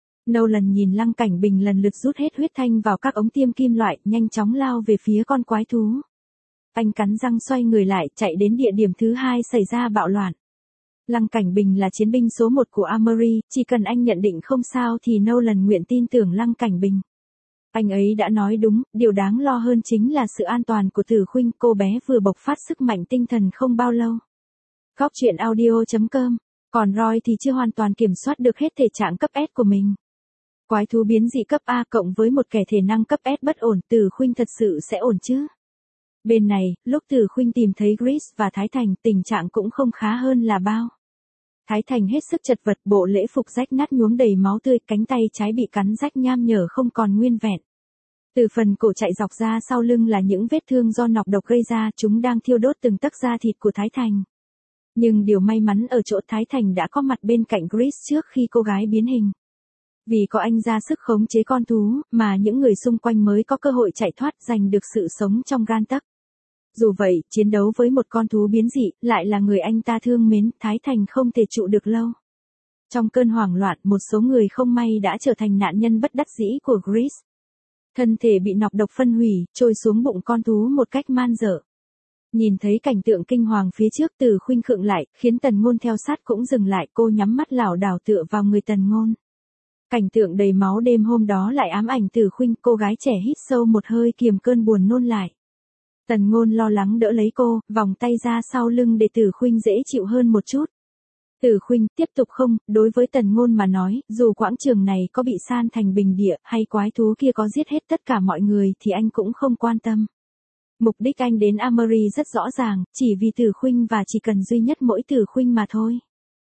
Nolan nhìn Lăng Cảnh Bình lần lượt rút hết huyết thanh vào các ống tiêm kim loại, nhanh chóng lao về phía con quái thú. Anh cắn răng xoay người lại, chạy đến địa điểm thứ hai xảy ra bạo loạn. Lăng Cảnh Bình là chiến binh số một của Armory, chỉ cần anh nhận định không sao thì Nolan nguyện tin tưởng Lăng Cảnh Bình. Anh ấy đã nói đúng, điều đáng lo hơn chính là sự an toàn của Từ Khuynh, cô bé vừa bộc phát sức mạnh tinh thần không bao lâu. Góc truyện audio chấm com, còn Roy thì chưa hoàn toàn kiểm soát được hết thể trạng cấp S của mình. Quái thú biến dị cấp A cộng với một kẻ thể năng cấp S bất ổn, Từ Khuynh thật sự sẽ ổn chứ? Bên này, lúc Từ Khuynh tìm thấy Chris và Thái Thành, tình trạng cũng không khá hơn là bao. Thái Thành hết sức chật vật, bộ lễ phục rách nát nhuốm đầy máu tươi, cánh tay trái bị cắn rách nham nhở không còn nguyên vẹn. Từ phần cổ chạy dọc ra sau lưng là những vết thương do nọc độc gây ra, chúng đang thiêu đốt từng tấc da thịt của Thái Thành. Nhưng điều may mắn ở chỗ Thái Thành đã có mặt bên cạnh Chris trước khi cô gái biến hình. Vì có anh ra sức khống chế con thú, mà những người xung quanh mới có cơ hội chạy thoát, giành được sự sống trong gan tấc. Dù vậy, chiến đấu với một con thú biến dị, lại là người anh ta thương mến, Thái Thành không thể trụ được lâu. Trong cơn hoảng loạn, một số người không may đã trở thành nạn nhân bất đắc dĩ của Chris. Thân thể bị nọc độc phân hủy, trôi xuống bụng con thú một cách man dợ. Nhìn thấy cảnh tượng kinh hoàng phía trước, Từ Khuynh khựng lại, khiến Tần Ngôn theo sát cũng dừng lại, cô nhắm mắt lảo đảo tựa vào người Tần Ngôn. Cảnh tượng đầy máu đêm hôm đó lại ám ảnh Từ Khuynh, cô gái trẻ hít sâu một hơi kiềm cơn buồn nôn lại. Tần Ngôn lo lắng đỡ lấy cô, vòng tay ra sau lưng để Từ Khuynh dễ chịu hơn một chút. Từ Khuynh, tiếp tục không? Đối với Tần Ngôn mà nói, dù quãng trường này có bị san thành bình địa, hay quái thú kia có giết hết tất cả mọi người thì anh cũng không quan tâm. Mục đích anh đến Armory rất rõ ràng, chỉ vì Từ Khuynh và chỉ cần duy nhất mỗi Từ Khuynh mà thôi.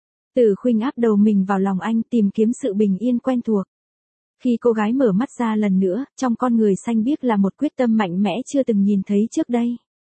Từ Khuynh áp đầu mình vào lòng anh, tìm kiếm sự bình yên quen thuộc. Khi cô gái mở mắt ra lần nữa, trong con người xanh biếc là một quyết tâm mạnh mẽ chưa từng nhìn thấy trước đây.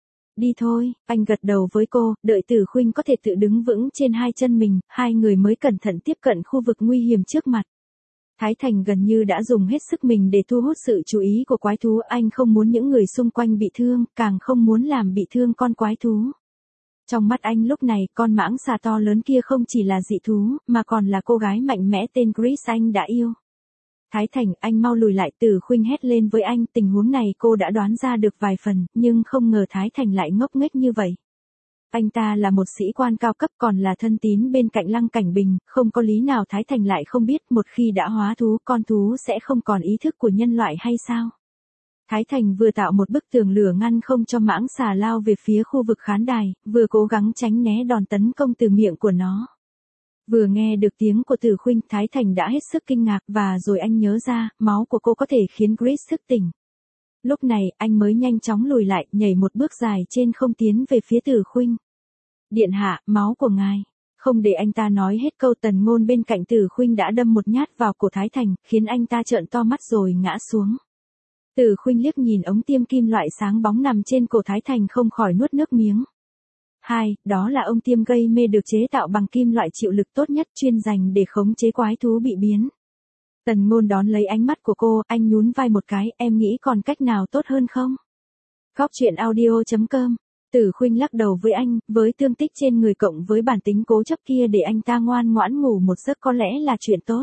Đi thôi, anh gật đầu với cô, đợi Từ Khuynh có thể tự đứng vững trên hai chân mình, hai người mới cẩn thận tiếp cận khu vực nguy hiểm trước mặt. Thái Thành gần như đã dùng hết sức mình để thu hút sự chú ý của quái thú, anh không muốn những người xung quanh bị thương, càng không muốn làm bị thương con quái thú. Trong mắt anh lúc này, con mãng xà to lớn kia không chỉ là dị thú, mà còn là cô gái mạnh mẽ tên Chris anh đã yêu. Thái Thành, anh mau lùi lại, Từ Khuynh hét lên với anh, tình huống này cô đã đoán ra được vài phần, nhưng không ngờ Thái Thành lại ngốc nghếch như vậy. Anh ta là một sĩ quan cao cấp còn là thân tín bên cạnh Lăng Cảnh Bình, không có lý nào Thái Thành lại không biết một khi đã hóa thú, con thú sẽ không còn ý thức của nhân loại hay sao? Thái Thành vừa tạo một bức tường lửa ngăn không cho mãng xà lao về phía khu vực khán đài, vừa cố gắng tránh né đòn tấn công từ miệng của nó. Vừa nghe được tiếng của Từ Khuynh, Thái Thành đã hết sức kinh ngạc và rồi anh nhớ ra, máu của cô có thể khiến Chris thức tỉnh. Lúc này, anh mới nhanh chóng lùi lại, nhảy một bước dài trên không tiến về phía Tử Khuynh. Điện hạ, máu của ngài. Không để anh ta nói hết câu, Tần Ngôn bên cạnh Tử Khuynh đã đâm một nhát vào cổ Thái Thành, khiến anh ta trợn to mắt rồi ngã xuống. Tử Khuynh liếc nhìn ống tiêm kim loại sáng bóng nằm trên cổ Thái Thành không khỏi nuốt nước miếng. Hai, đó là ống tiêm gây mê được chế tạo bằng kim loại chịu lực tốt nhất chuyên dành để khống chế quái thú bị biến. Tần Ngôn đón lấy ánh mắt của cô, anh nhún vai một cái, em nghĩ còn cách nào tốt hơn không? Góc truyện audio chấm com. Tử Khuynh lắc đầu với anh, với thương tích trên người cộng với bản tính cố chấp kia để anh ta ngoan ngoãn ngủ một giấc có lẽ là chuyện tốt.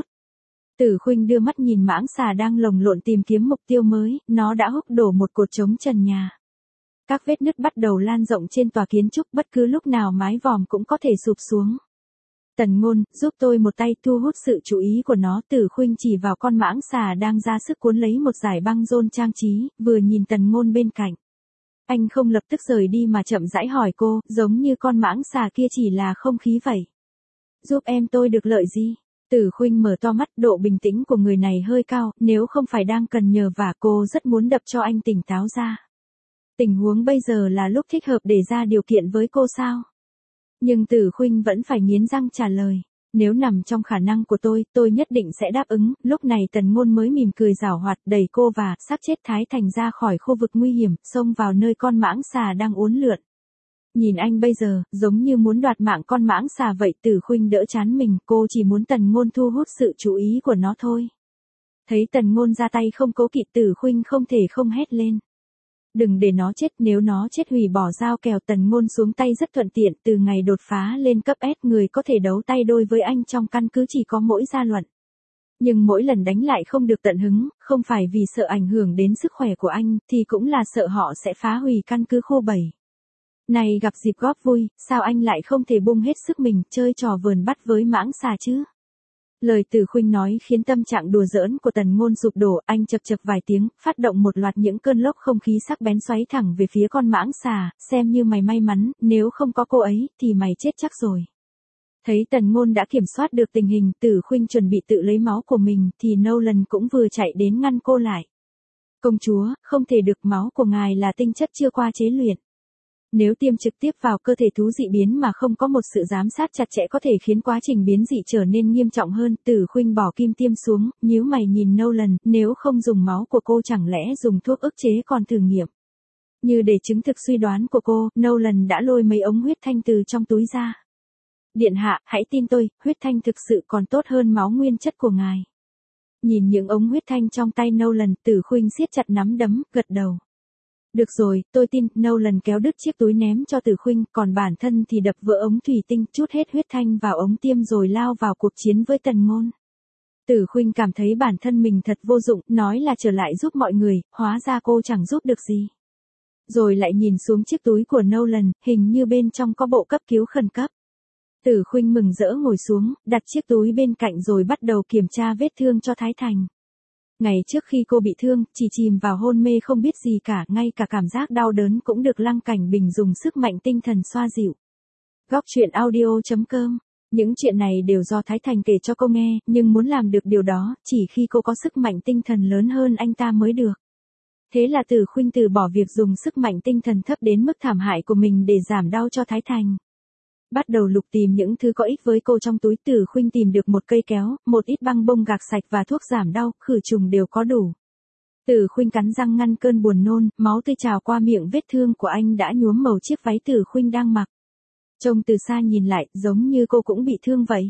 Tử Khuynh đưa mắt nhìn mãng xà đang lồng lộn tìm kiếm mục tiêu mới, nó đã húc đổ một cột trống trần nhà. Các vết nứt bắt đầu lan rộng trên tòa kiến trúc, bất cứ lúc nào mái vòm cũng có thể sụp xuống. Tần Ngôn, giúp tôi một tay thu hút sự chú ý của nó. Tử Khuynh chỉ vào con mãng xà đang ra sức cuốn lấy một dải băng rôn trang trí, vừa nhìn Tần Ngôn bên cạnh. Anh không lập tức rời đi mà chậm rãi hỏi cô, giống như con mãng xà kia chỉ là không khí vậy. Giúp em tôi được lợi gì? Tử Khuynh mở to mắt, độ bình tĩnh của người này hơi cao, nếu không phải đang cần nhờ vả cô rất muốn đập cho anh tỉnh táo ra. Tình huống bây giờ là lúc thích hợp để ra điều kiện với cô sao? Nhưng Tử Khuynh vẫn phải nghiến răng trả lời. Nếu nằm trong khả năng của tôi, tôi nhất định sẽ đáp ứng. Lúc này Tần Ngôn mới mỉm cười giảo hoạt đẩy cô và xác chết Thái Thành ra khỏi khu vực nguy hiểm, xông vào nơi con mãng xà đang uốn lượn. Nhìn anh bây giờ, giống như muốn đoạt mạng con mãng xà vậy. Tử Khuynh đỡ trán mình, cô chỉ muốn Tần Ngôn thu hút sự chú ý của nó thôi. Thấy Tần Ngôn ra tay không cố kỵ, Tử Khuynh không thể không hét lên. Đừng để nó chết, nếu nó chết hủy bỏ dao kèo. Tần Ngôn xuống tay rất thuận tiện, từ ngày đột phá lên cấp S người có thể đấu tay đôi với anh trong căn cứ chỉ có mỗi Gia Luận. Nhưng mỗi lần đánh lại không được tận hứng, không phải vì sợ ảnh hưởng đến sức khỏe của anh, thì cũng là sợ họ sẽ phá hủy căn cứ khu bảy. Này gặp dịp góp vui, sao anh lại không thể bung hết sức mình, chơi trò vờn bắt với mãng xà chứ? Lời Tử Khuynh nói khiến tâm trạng đùa giỡn của Tần Ngôn sụp đổ, anh chậc chậc vài tiếng, phát động một loạt những cơn lốc không khí sắc bén xoáy thẳng về phía con mãng xà, xem như mày may mắn, nếu không có cô ấy, thì mày chết chắc rồi. Thấy Tần Ngôn đã kiểm soát được tình hình, Tử Khuynh chuẩn bị tự lấy máu của mình, thì Nolan cũng vừa chạy đến ngăn cô lại. Công chúa, không thể được, máu của ngài là tinh chất chưa qua chế luyện. Nếu tiêm trực tiếp vào cơ thể thú dị biến mà không có một sự giám sát chặt chẽ có thể khiến quá trình biến dị trở nên nghiêm trọng hơn. Tử Khuynh bỏ kim tiêm xuống, nhíu mày nhìn Nolan, nếu không dùng máu của cô chẳng lẽ dùng thuốc ức chế còn thử nghiệm. Như để chứng thực suy đoán của cô, Nolan đã lôi mấy ống huyết thanh từ trong túi ra. Điện hạ, hãy tin tôi, huyết thanh thực sự còn tốt hơn máu nguyên chất của ngài. Nhìn những ống huyết thanh trong tay Nolan, Tử Khuynh siết chặt nắm đấm, gật đầu. Được rồi, tôi tin. Nolan kéo đứt chiếc túi ném cho Tử Khuynh, còn bản thân thì đập vỡ ống thủy tinh, trút hết huyết thanh vào ống tiêm rồi lao vào cuộc chiến với Tần Ngôn. Tử Khuynh cảm thấy bản thân mình thật vô dụng, nói là trở lại giúp mọi người, hóa ra cô chẳng giúp được gì. Rồi lại nhìn xuống chiếc túi của Nolan, hình như bên trong có bộ cấp cứu khẩn cấp. Tử Khuynh mừng rỡ ngồi xuống, đặt chiếc túi bên cạnh rồi bắt đầu kiểm tra vết thương cho Thái Thành. Ngày trước khi cô bị thương, chỉ chìm vào hôn mê không biết gì cả, ngay cả cảm giác đau đớn cũng được Lăng Cảnh Bình dùng sức mạnh tinh thần xoa dịu. Góc truyện audio chấm com. Những chuyện này đều do Thái Thành kể cho cô nghe, nhưng muốn làm được điều đó, chỉ khi cô có sức mạnh tinh thần lớn hơn anh ta mới được. Thế là Tử Khuynh từ bỏ việc dùng sức mạnh tinh thần thấp đến mức thảm hại của mình để giảm đau cho Thái Thành. Bắt đầu lục tìm những thứ có ích với cô trong túi. Tử Khuynh tìm được một cây kéo, một ít băng bông gạc sạch và thuốc giảm đau, khử trùng đều có đủ. Tử Khuynh cắn răng ngăn cơn buồn nôn, máu tươi trào qua miệng vết thương của anh đã nhuốm màu chiếc váy Tử Khuynh đang mặc. Trông từ xa nhìn lại, giống như cô cũng bị thương vậy.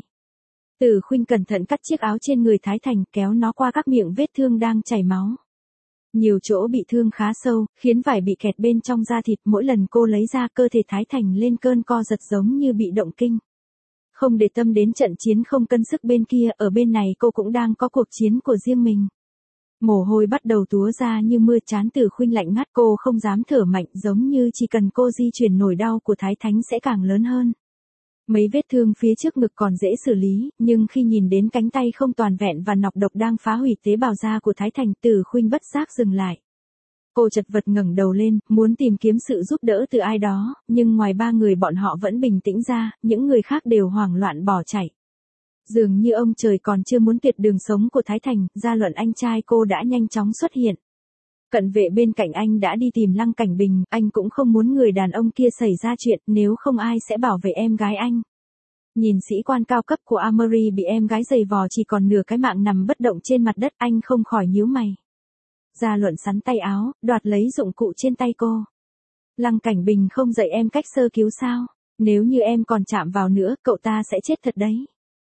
Tử Khuynh cẩn thận cắt chiếc áo trên người Thái Thành, kéo nó qua các miệng vết thương đang chảy máu. Nhiều chỗ bị thương khá sâu, khiến vải bị kẹt bên trong da thịt. Mỗi lần cô lấy ra, cơ thể Thái Thành lên cơn co giật giống như bị động kinh. Không để tâm đến trận chiến không cân sức bên kia, ở bên này cô cũng đang có cuộc chiến của riêng mình. Mồ hôi bắt đầu túa ra như mưa, trán Tử Khuynh lạnh ngắt, cô không dám thở mạnh, giống như chỉ cần cô di chuyển nỗi đau của Thái Thánh sẽ càng lớn hơn. Mấy vết thương phía trước ngực còn dễ xử lý, nhưng khi nhìn đến cánh tay không toàn vẹn và nọc độc đang phá hủy tế bào da của Thái Thành, Tử Khuynh bất giác dừng lại. Cô chật vật ngẩng đầu lên, muốn tìm kiếm sự giúp đỡ từ ai đó, nhưng ngoài ba người bọn họ vẫn bình tĩnh ra, những người khác đều hoảng loạn bỏ chạy. Dường như ông trời còn chưa muốn tuyệt đường sống của Thái Thành, Gia Luận anh trai cô đã nhanh chóng xuất hiện. Cận vệ bên cạnh anh đã đi tìm Lăng Cảnh Bình, anh cũng không muốn người đàn ông kia xảy ra chuyện, nếu không ai sẽ bảo vệ em gái anh. Nhìn sĩ quan cao cấp của Armory bị em gái giày vò chỉ còn nửa cái mạng nằm bất động trên mặt đất, anh không khỏi nhíu mày. Gia Luận sắn tay áo, đoạt lấy dụng cụ trên tay cô. Lăng Cảnh Bình không dạy em cách sơ cứu sao? Nếu như em còn chạm vào nữa, cậu ta sẽ chết thật đấy.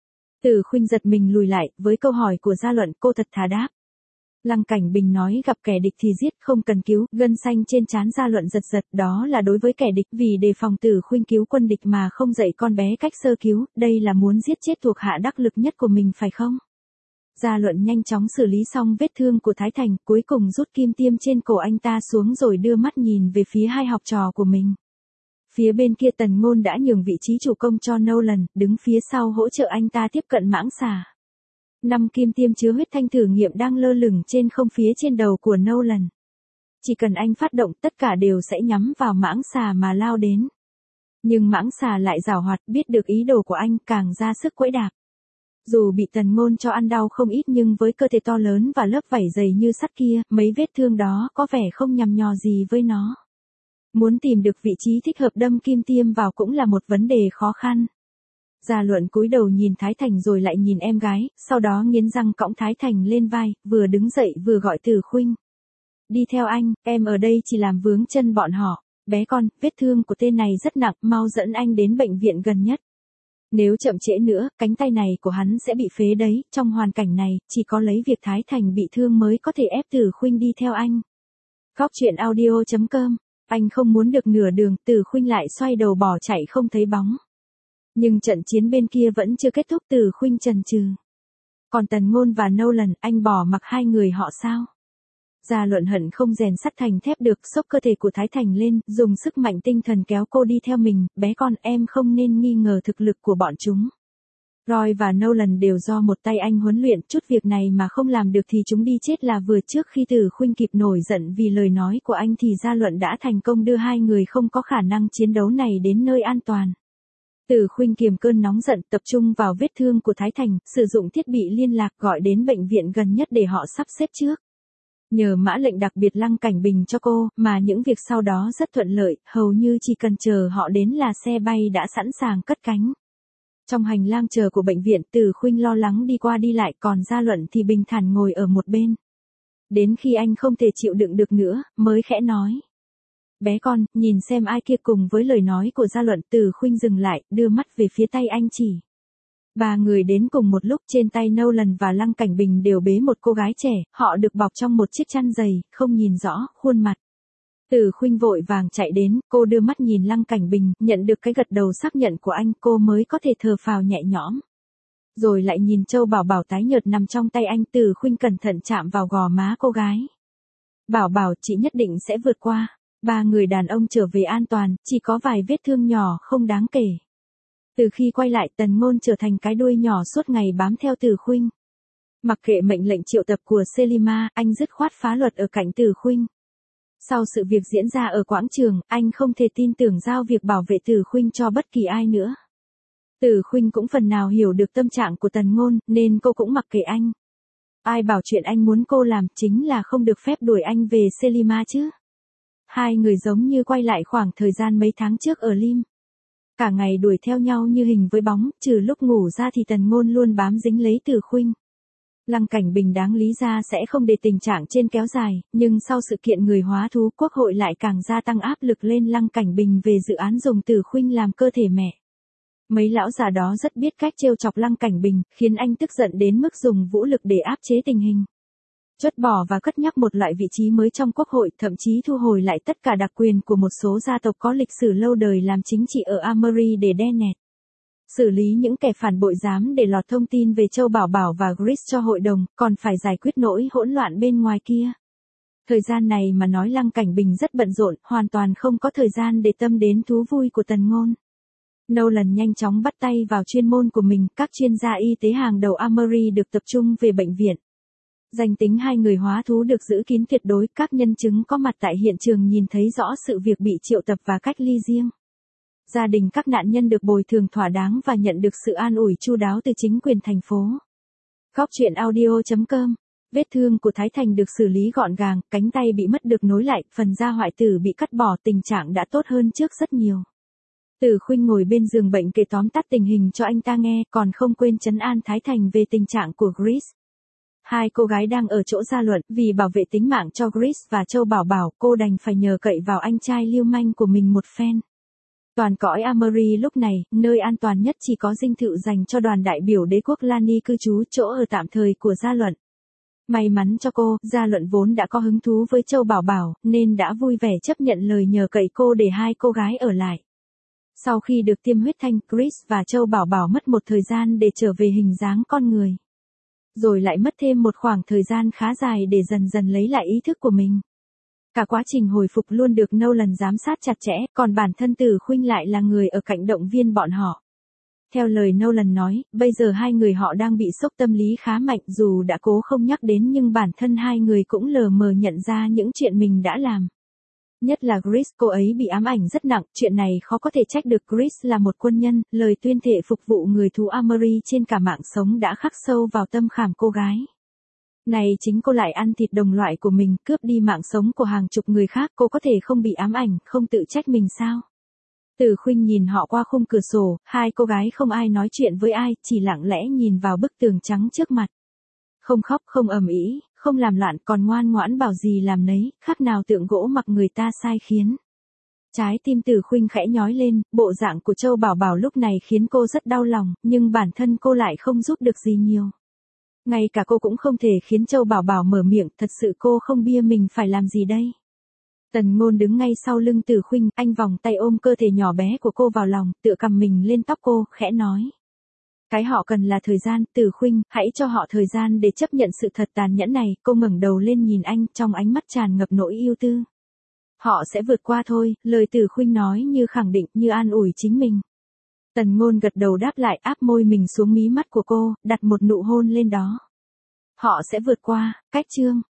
Từ Khuynh giật mình lùi lại, với câu hỏi của Gia Luận, cô thật thà đáp. Lăng Cảnh Bình nói gặp kẻ địch thì giết, không cần cứu, gân xanh trên trán Gia Luận giật giật, đó là đối với kẻ địch, vì đề phòng Từ Khuynh cứu quân địch mà không dạy con bé cách sơ cứu, đây là muốn giết chết thuộc hạ đắc lực nhất của mình phải không? Gia Luận nhanh chóng xử lý xong vết thương của Thái Thành, cuối cùng rút kim tiêm trên cổ anh ta xuống rồi đưa mắt nhìn về phía hai học trò của mình. Phía bên kia Tần Ngôn đã nhường vị trí chủ công cho Nolan, đứng phía sau hỗ trợ anh ta tiếp cận mãng xà. Năm kim tiêm chứa huyết thanh thử nghiệm đang lơ lửng trên không phía trên đầu của Nolan. Chỉ cần anh phát động, tất cả đều sẽ nhắm vào mãng xà mà lao đến. Nhưng mãng xà lại giảo hoạt, biết được ý đồ của anh, càng ra sức quẫy đạp. Dù bị Tần Ngôn cho ăn đau không ít nhưng với cơ thể to lớn và lớp vảy dày như sắt kia, mấy vết thương đó có vẻ không nhằm nhò gì với nó. Muốn tìm được vị trí thích hợp đâm kim tiêm vào cũng là một vấn đề khó khăn. Gia Luận cúi đầu nhìn Thái Thành rồi lại nhìn em gái, sau đó nghiến răng cõng Thái Thành lên vai, vừa đứng dậy vừa gọi Từ Khuynh. Đi theo anh, em ở đây chỉ làm vướng chân bọn họ. Bé con, vết thương của tên này rất nặng, mau dẫn anh đến bệnh viện gần nhất. Nếu chậm trễ nữa, cánh tay này của hắn sẽ bị phế đấy, trong hoàn cảnh này, chỉ có lấy việc Thái Thành bị thương mới có thể ép Từ Khuynh đi theo anh. Góc truyện audio chấm com. Anh không muốn được nửa đường, Từ Khuynh lại xoay đầu bỏ chạy không thấy bóng. Nhưng trận chiến bên kia vẫn chưa kết thúc, Từ Khuynh chần chừ. Còn Tần Ngôn và Nolan, anh bỏ mặc hai người họ sao? Gia Luận hận không rèn sắt thành thép được, xốc cơ thể của Thái Thành lên, dùng sức mạnh tinh thần kéo cô đi theo mình, bé con em không nên nghi ngờ thực lực của bọn chúng. Roy và Nolan đều do một tay anh huấn luyện, chút việc này mà không làm được thì chúng đi chết là vừa. Trước khi Từ Khuynh kịp nổi giận vì lời nói của anh thì Gia Luận đã thành công đưa hai người không có khả năng chiến đấu này đến nơi an toàn. Từ Khuynh kiềm cơn nóng giận, tập trung vào vết thương của Thái Thành, sử dụng thiết bị liên lạc gọi đến bệnh viện gần nhất để họ sắp xếp trước. Nhờ mã lệnh đặc biệt Lăng Cảnh Bình cho cô, mà những việc sau đó rất thuận lợi, hầu như chỉ cần chờ họ đến là xe bay đã sẵn sàng cất cánh. Trong hành lang chờ của bệnh viện, Từ Khuynh lo lắng đi qua đi lại, còn Gia Luận thì bình thản ngồi ở một bên. Đến khi anh không thể chịu đựng được nữa, mới khẽ nói. Bé con, nhìn xem ai kia. Cùng với lời nói của Gia Luận, Từ Khuynh dừng lại, đưa mắt về phía tay anh chỉ. Ba người đến cùng một lúc, trên tay Nolan và Lăng Cảnh Bình đều bế một cô gái trẻ, họ được bọc trong một chiếc chăn dày, không nhìn rõ khuôn mặt. Từ Khuynh vội vàng chạy đến, cô đưa mắt nhìn Lăng Cảnh Bình, nhận được cái gật đầu xác nhận của anh, cô mới có thể thở phào nhẹ nhõm. Rồi lại nhìn Châu Bảo Bảo tái nhợt nằm trong tay anh, Từ Khuynh cẩn thận chạm vào gò má cô gái. Bảo Bảo, chị nhất định sẽ vượt qua. Ba người đàn ông trở về an toàn, chỉ có vài vết thương nhỏ không đáng kể. Từ khi quay lại, Tần Ngôn trở thành cái đuôi nhỏ suốt ngày bám theo Từ Khuynh. Mặc kệ mệnh lệnh triệu tập của Selima, anh dứt khoát phá luật ở cạnh Từ Khuynh. Sau sự việc diễn ra ở quảng trường, anh không thể tin tưởng giao việc bảo vệ Từ Khuynh cho bất kỳ ai nữa. Từ Khuynh cũng phần nào hiểu được tâm trạng của Tần Ngôn, nên cô cũng mặc kệ anh. Ai bảo chuyện anh muốn cô làm chính là không được phép đuổi anh về Selima chứ. Hai người giống như quay lại khoảng thời gian mấy tháng trước ở Lim. Cả ngày đuổi theo nhau như hình với bóng, trừ lúc ngủ ra thì Tần Ngôn luôn bám dính lấy Từ Khuynh. Lăng Cảnh Bình đáng lý ra sẽ không để tình trạng trên kéo dài, nhưng sau sự kiện người hóa thú, Quốc hội lại càng gia tăng áp lực lên Lăng Cảnh Bình về dự án dùng Từ Khuynh làm cơ thể mẹ. Mấy lão già đó rất biết cách trêu chọc Lăng Cảnh Bình, khiến anh tức giận đến mức dùng vũ lực để áp chế tình hình. Chốt bỏ và cất nhắc một loại vị trí mới trong Quốc hội, thậm chí thu hồi lại tất cả đặc quyền của một số gia tộc có lịch sử lâu đời làm chính trị ở Armory để đe nẹt. Xử lý những kẻ phản bội dám để lọt thông tin về Châu Bảo Bảo và Chris cho hội đồng, còn phải giải quyết nỗi hỗn loạn bên ngoài kia. Thời gian này mà nói Lăng Cảnh Bình rất bận rộn, hoàn toàn không có thời gian để tâm đến thú vui của Tần Ngôn. Nolan nhanh chóng bắt tay vào chuyên môn của mình, các chuyên gia y tế hàng đầu Armory được tập trung về bệnh viện. Danh tính hai người hóa thú được giữ kín tuyệt đối, các nhân chứng có mặt tại hiện trường nhìn thấy rõ sự việc bị triệu tập và cách ly riêng. Gia đình các nạn nhân được bồi thường thỏa đáng và nhận được sự an ủi chu đáo từ chính quyền thành phố. Góc truyện audio chấm com Vết thương của Thái Thành được xử lý gọn gàng, cánh tay bị mất được nối lại, phần da hoại tử bị cắt bỏ, tình trạng đã tốt hơn trước rất nhiều. Tử Khuynh ngồi bên giường bệnh kể tóm tắt tình hình cho anh ta nghe, còn không quên trấn an Thái Thành về tình trạng của Grace. Hai cô gái đang ở chỗ gia luận, vì bảo vệ tính mạng cho Grace và Châu Bảo Bảo, cô đành phải nhờ cậy vào anh trai lưu manh của mình một phen. Toàn cõi Amory lúc này, nơi an toàn nhất chỉ có dinh thự dành cho đoàn đại biểu đế quốc Lani cư trú, chỗ ở tạm thời của gia luận. May mắn cho cô, gia luận vốn đã có hứng thú với Châu Bảo Bảo, nên đã vui vẻ chấp nhận lời nhờ cậy cô để hai cô gái ở lại. Sau khi được tiêm huyết thanh, Chris và Châu Bảo Bảo mất một thời gian để trở về hình dáng con người. Rồi lại mất thêm một khoảng thời gian khá dài để dần dần lấy lại ý thức của mình. Cả quá trình hồi phục luôn được Nolan giám sát chặt chẽ, còn bản thân Tử Khuynh lại là người ở cạnh động viên bọn họ. Theo lời Nolan nói, bây giờ hai người họ đang bị sốc tâm lý khá mạnh, dù đã cố không nhắc đến nhưng bản thân hai người cũng lờ mờ nhận ra những chuyện mình đã làm. Nhất là Grace, cô ấy bị ám ảnh rất nặng, chuyện này khó có thể trách được Grace là một quân nhân, lời tuyên thệ phục vụ người thú Amory trên cả mạng sống đã khắc sâu vào tâm khảm cô gái. Này chính cô lại ăn thịt đồng loại của mình, cướp đi mạng sống của hàng chục người khác, cô có thể không bị ám ảnh, không tự trách mình sao? Tử Khuynh nhìn họ qua khung cửa sổ, hai cô gái không ai nói chuyện với ai, chỉ lặng lẽ nhìn vào bức tường trắng trước mặt. Không khóc, không ầm ĩ, không làm loạn, còn ngoan ngoãn bảo gì làm nấy, khác nào tượng gỗ mặc người ta sai khiến. Trái tim Tử Khuynh khẽ nhói lên, bộ dạng của Châu Bảo Bảo lúc này khiến cô rất đau lòng, nhưng bản thân cô lại không giúp được gì nhiều. Ngay cả cô cũng không thể khiến Châu Bảo Bảo mở miệng, thật sự cô không bia mình phải làm gì đây. Tần Ngôn đứng ngay sau lưng Tử Khuynh, anh vòng tay ôm cơ thể nhỏ bé của cô vào lòng, tựa cầm mình lên tóc cô, khẽ nói. Cái họ cần là thời gian, Tử Khuynh, hãy cho họ thời gian để chấp nhận sự thật tàn nhẫn này. Cô ngẩng đầu lên nhìn anh, trong ánh mắt tràn ngập nỗi ưu tư. Họ sẽ vượt qua thôi, lời Tử Khuynh nói như khẳng định, như an ủi chính mình. Tần Ngôn gật đầu đáp lại, áp môi mình xuống mí mắt của cô, đặt một nụ hôn lên đó. Họ sẽ vượt qua, cách chương.